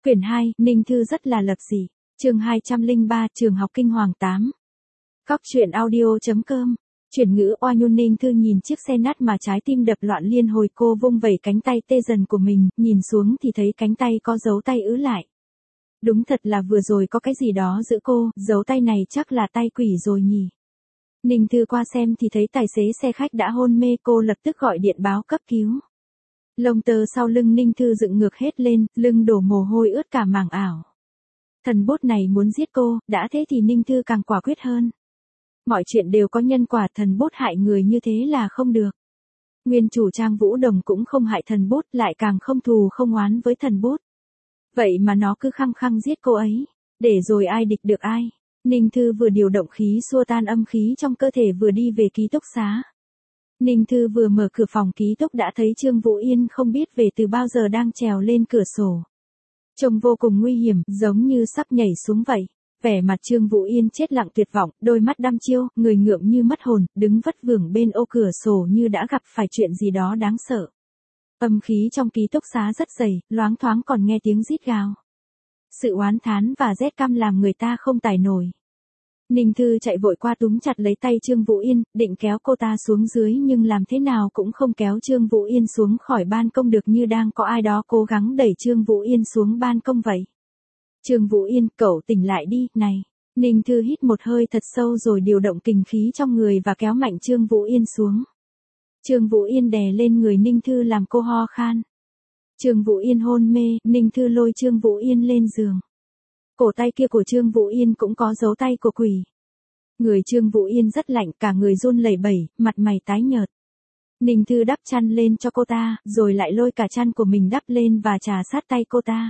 Quyển 2, Ninh Thư rất là lập dị. Chương 203, Trường học Kinh Hoàng 8. Cóc truyện audio.com. Chuyển ngữ oa nhôn. Ninh Thư nhìn chiếc xe nát mà trái tim đập loạn liên hồi, cô vung vẩy cánh tay tê dần của mình, nhìn xuống thì thấy cánh tay có dấu tay ứ lại. Đúng thật là vừa rồi có cái gì đó giữ cô, dấu tay này chắc là tay quỷ rồi nhỉ. Ninh Thư qua xem thì thấy tài xế xe khách đã hôn mê, cô lập tức gọi điện báo cấp cứu. Lông tơ sau lưng Ninh Thư dựng ngược hết lên, lưng đổ mồ hôi ướt cả màng ảo. Thần bốt này muốn giết cô, đã thế thì Ninh Thư càng quả quyết hơn. Mọi chuyện đều có nhân quả, thần bốt hại người như thế là không được. Nguyên chủ Trang Vũ Đồng cũng không hại thần bốt, lại càng không thù không oán với thần bốt. Vậy mà nó cứ khăng khăng giết cô ấy, để rồi ai địch được ai. Ninh Thư vừa điều động khí xua tan âm khí trong cơ thể vừa đi về ký túc xá. Ninh Thư vừa mở cửa phòng ký túc đã thấy Trương Vũ Yên không biết về từ bao giờ đang trèo lên cửa sổ. Trông vô cùng nguy hiểm, giống như sắp nhảy xuống vậy. Vẻ mặt Trương Vũ Yên chết lặng tuyệt vọng, đôi mắt đăm chiêu, người ngượng như mất hồn, đứng vất vưởng bên ô cửa sổ như đã gặp phải chuyện gì đó đáng sợ. Âm khí trong ký túc xá rất dày, loáng thoáng còn nghe tiếng rít gào. Sự oán thán và rét căm làm người ta không tải nổi. Ninh Thư chạy vội qua túm chặt lấy tay Trương Vũ Yên, định kéo cô ta xuống dưới nhưng làm thế nào cũng không kéo Trương Vũ Yên xuống khỏi ban công được, như đang có ai đó cố gắng đẩy Trương Vũ Yên xuống ban công vậy. Trương Vũ Yên, cậu tỉnh lại đi, này. Ninh Thư hít một hơi thật sâu rồi điều động kình khí trong người và kéo mạnh Trương Vũ Yên xuống. Trương Vũ Yên đè lên người Ninh Thư làm cô ho khan. Trương Vũ Yên hôn mê, Ninh Thư lôi Trương Vũ Yên lên giường. Cổ tay kia của Trương Vũ Yên cũng có dấu tay của quỷ. Người Trương Vũ Yên rất lạnh, cả người run lẩy bẩy, mặt mày tái nhợt. Ninh Thư đắp chăn lên cho cô ta, rồi lại lôi cả chăn của mình đắp lên và trà sát tay cô ta.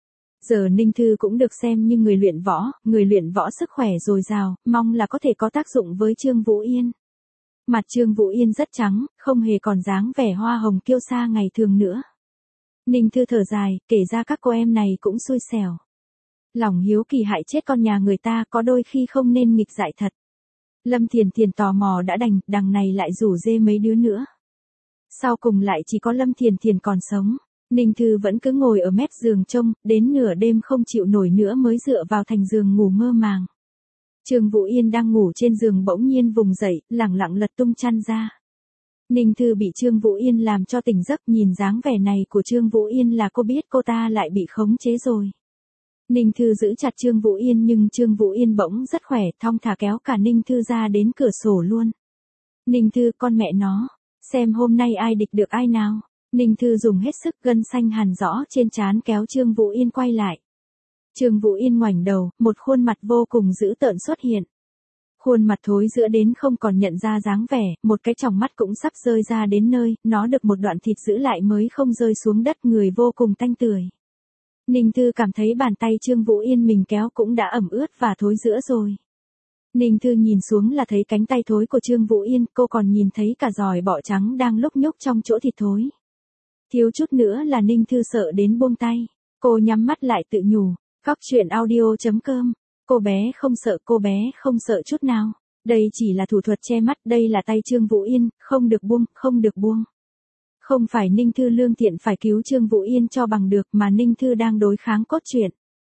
Giờ Ninh Thư cũng được xem như người luyện võ sức khỏe dồi dào, mong là có thể có tác dụng với Trương Vũ Yên. Mặt Trương Vũ Yên rất trắng, không hề còn dáng vẻ hoa hồng kiêu sa ngày thường nữa. Ninh Thư thở dài, kể ra các cô em này cũng xui xẻo. Lòng hiếu kỳ hại chết con nhà người ta, có đôi khi không nên nghịch dại thật. Lâm Thiền Thiền tò mò đã đành, đằng này lại rủ rê mấy đứa nữa. Sau cùng lại chỉ có Lâm Thiền Thiền còn sống. Ninh Thư vẫn cứ ngồi ở mép giường trông, đến nửa đêm không chịu nổi nữa mới dựa vào thành giường ngủ mơ màng. Trương Vũ Yên đang ngủ trên giường bỗng nhiên vùng dậy, lẳng lặng lật tung chăn ra. Ninh Thư bị Trương Vũ Yên làm cho tỉnh giấc, nhìn dáng vẻ này của Trương Vũ Yên là cô biết cô ta lại bị khống chế rồi. Ninh Thư giữ chặt Trương Vũ Yên nhưng Trương Vũ Yên bỗng rất khỏe, thong thả kéo cả Ninh Thư ra đến cửa sổ luôn. Ninh Thư, con mẹ nó, xem hôm nay ai địch được ai nào. Ninh Thư dùng hết sức, gân xanh hằn rõ trên trán kéo Trương Vũ Yên quay lại. Trương Vũ Yên ngoảnh đầu, một khuôn mặt vô cùng dữ tợn xuất hiện. Khuôn mặt thối rữa đến không còn nhận ra dáng vẻ, một cái tròng mắt cũng sắp rơi ra đến nơi, nó được một đoạn thịt giữ lại mới không rơi xuống đất, người vô cùng tanh tưởi. Ninh Thư cảm thấy bàn tay Trương Vũ Yên mình kéo cũng đã ẩm ướt và thối rữa rồi. Ninh Thư nhìn xuống là thấy cánh tay thối của Trương Vũ Yên, cô còn nhìn thấy cả giòi bọ trắng đang lúc nhúc trong chỗ thịt thối. Thiếu chút nữa là Ninh Thư sợ đến buông tay. Cô nhắm mắt lại tự nhủ, cóc truyện audio.com. Cô bé không sợ chút nào. Đây chỉ là thủ thuật che mắt, đây là tay Trương Vũ Yên, không được buông. Không phải Ninh Thư lương thiện phải cứu Trương Vũ Yên cho bằng được, mà Ninh Thư đang đối kháng cốt truyện.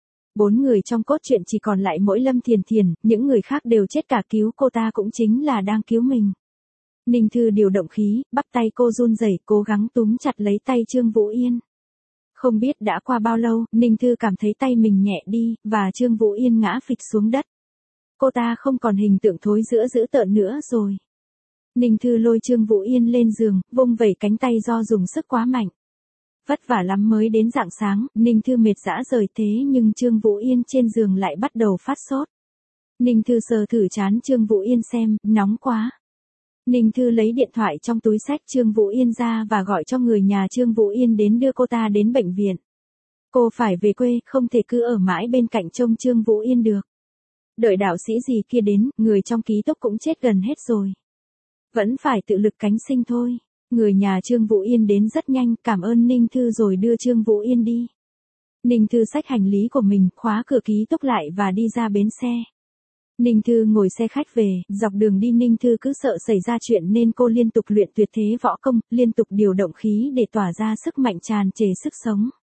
4 người trong cốt truyện chỉ còn lại mỗi Lâm Thiền Thiền, những người khác đều chết cả, cứu cô ta cũng chính là đang cứu mình. Ninh Thư điều động khí, bắp tay cô run rẩy, cố gắng túm chặt lấy tay Trương Vũ Yên. Không biết đã qua bao lâu, Ninh Thư cảm thấy tay mình nhẹ đi, và Trương Vũ Yên ngã phịch xuống đất. Cô ta không còn hình tượng thối rữa dữ tợn nữa rồi. Ninh Thư lôi Trương Vũ Yên lên giường, vung vẩy cánh tay do dùng sức quá mạnh. Vất vả lắm mới đến rạng sáng, Ninh Thư mệt rã rời, thế nhưng Trương Vũ Yên trên giường lại bắt đầu phát sốt. Ninh Thư sờ thử trán Trương Vũ Yên xem, nóng quá. Ninh Thư lấy điện thoại trong túi xách Trương Vũ Yên ra và gọi cho người nhà Trương Vũ Yên đến đưa cô ta đến bệnh viện. Cô phải về quê, không thể cứ ở mãi bên cạnh trông Trương Vũ Yên được. Đợi đạo sĩ gì kia đến, người trong ký túc cũng chết gần hết rồi. Vẫn phải tự lực cánh sinh thôi. Người nhà Trương Vũ Yên đến rất nhanh, cảm ơn Ninh Thư rồi đưa Trương Vũ Yên đi. Ninh Thư xách hành lý của mình, khóa cửa ký túc lại và đi ra bến xe. Ninh Thư ngồi xe khách về, dọc đường đi Ninh Thư cứ sợ xảy ra chuyện nên cô liên tục luyện tuyệt thế võ công, liên tục điều động khí để tỏa ra sức mạnh tràn trề sức sống.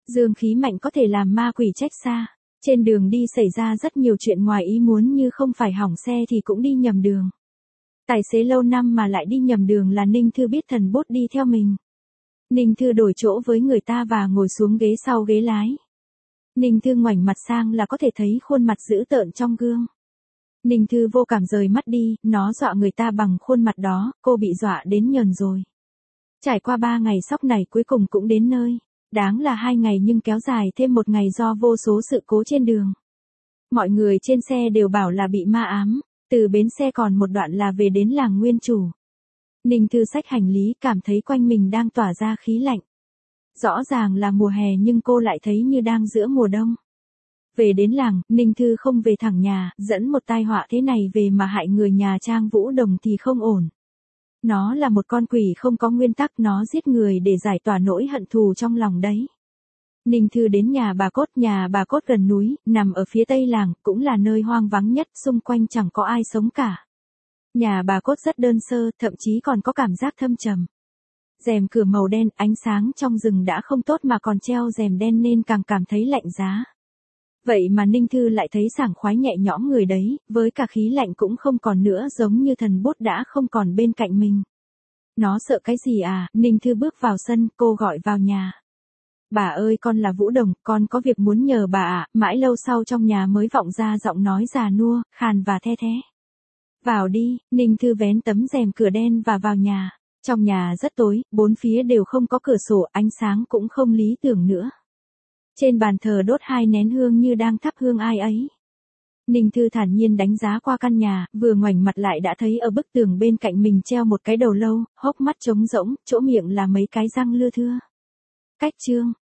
Dương khí mạnh có thể làm ma quỷ trách xa. Trên đường đi xảy ra rất nhiều chuyện ngoài ý muốn, như không phải hỏng xe thì cũng đi nhầm đường. Tài xế lâu năm mà lại đi nhầm đường là Ninh Thư biết thần bốt đi theo mình. Ninh Thư đổi chỗ với người ta và ngồi xuống ghế sau ghế lái. Ninh Thư ngoảnh mặt sang là có thể thấy khuôn mặt dữ tợn trong gương. Ninh Thư vô cảm rời mắt đi, nó dọa người ta bằng khuôn mặt đó, cô bị dọa đến nhờn rồi. Trải qua 3 ngày sóc này cuối cùng cũng đến nơi. Đáng là 2 ngày nhưng kéo dài thêm 1 ngày do vô số sự cố trên đường. Mọi người trên xe đều bảo là bị ma ám, từ bến xe còn một đoạn là về đến làng Nguyên Chủ. Ninh Thư xách hành lý cảm thấy quanh mình đang tỏa ra khí lạnh. Rõ ràng là mùa hè nhưng cô lại thấy như đang giữa mùa đông. Về đến làng, Ninh Thư không về thẳng nhà, dẫn một tai họa thế này về mà hại người nhà Trang Vũ Đồng thì không ổn. Nó là một con quỷ không có nguyên tắc, nó giết người để giải tỏa nỗi hận thù trong lòng đấy. Ninh Thư đến nhà bà Cốt gần núi, nằm ở phía tây làng, cũng là nơi hoang vắng nhất, xung quanh chẳng có ai sống cả. Nhà bà Cốt rất đơn sơ, thậm chí còn có cảm giác thâm trầm. Rèm cửa màu đen, ánh sáng trong rừng đã không tốt mà còn treo rèm đen nên càng cảm thấy lạnh giá. Vậy mà Ninh Thư lại thấy sảng khoái nhẹ nhõm người đấy, với cả khí lạnh cũng không còn nữa, giống như thần bốt đã không còn bên cạnh mình. Nó sợ cái gì à? Ninh Thư bước vào sân, cô gọi vào nhà. Bà ơi, con là Vũ Đồng, con có việc muốn nhờ bà ạ. Mãi lâu sau trong nhà mới vọng ra giọng nói già nua, khàn và the thé. Vào đi. Ninh Thư vén tấm rèm cửa đen và vào nhà. Trong nhà rất tối, bốn phía đều không có cửa sổ, ánh sáng cũng không lý tưởng nữa. Trên bàn thờ đốt 2 nén hương như đang thắp hương ai ấy. Ninh Thư thản nhiên đánh giá qua căn nhà, vừa ngoảnh mặt lại đã thấy ở bức tường bên cạnh mình treo một cái đầu lâu, hốc mắt trống rỗng, chỗ miệng là mấy cái răng lưa thưa. Cách chương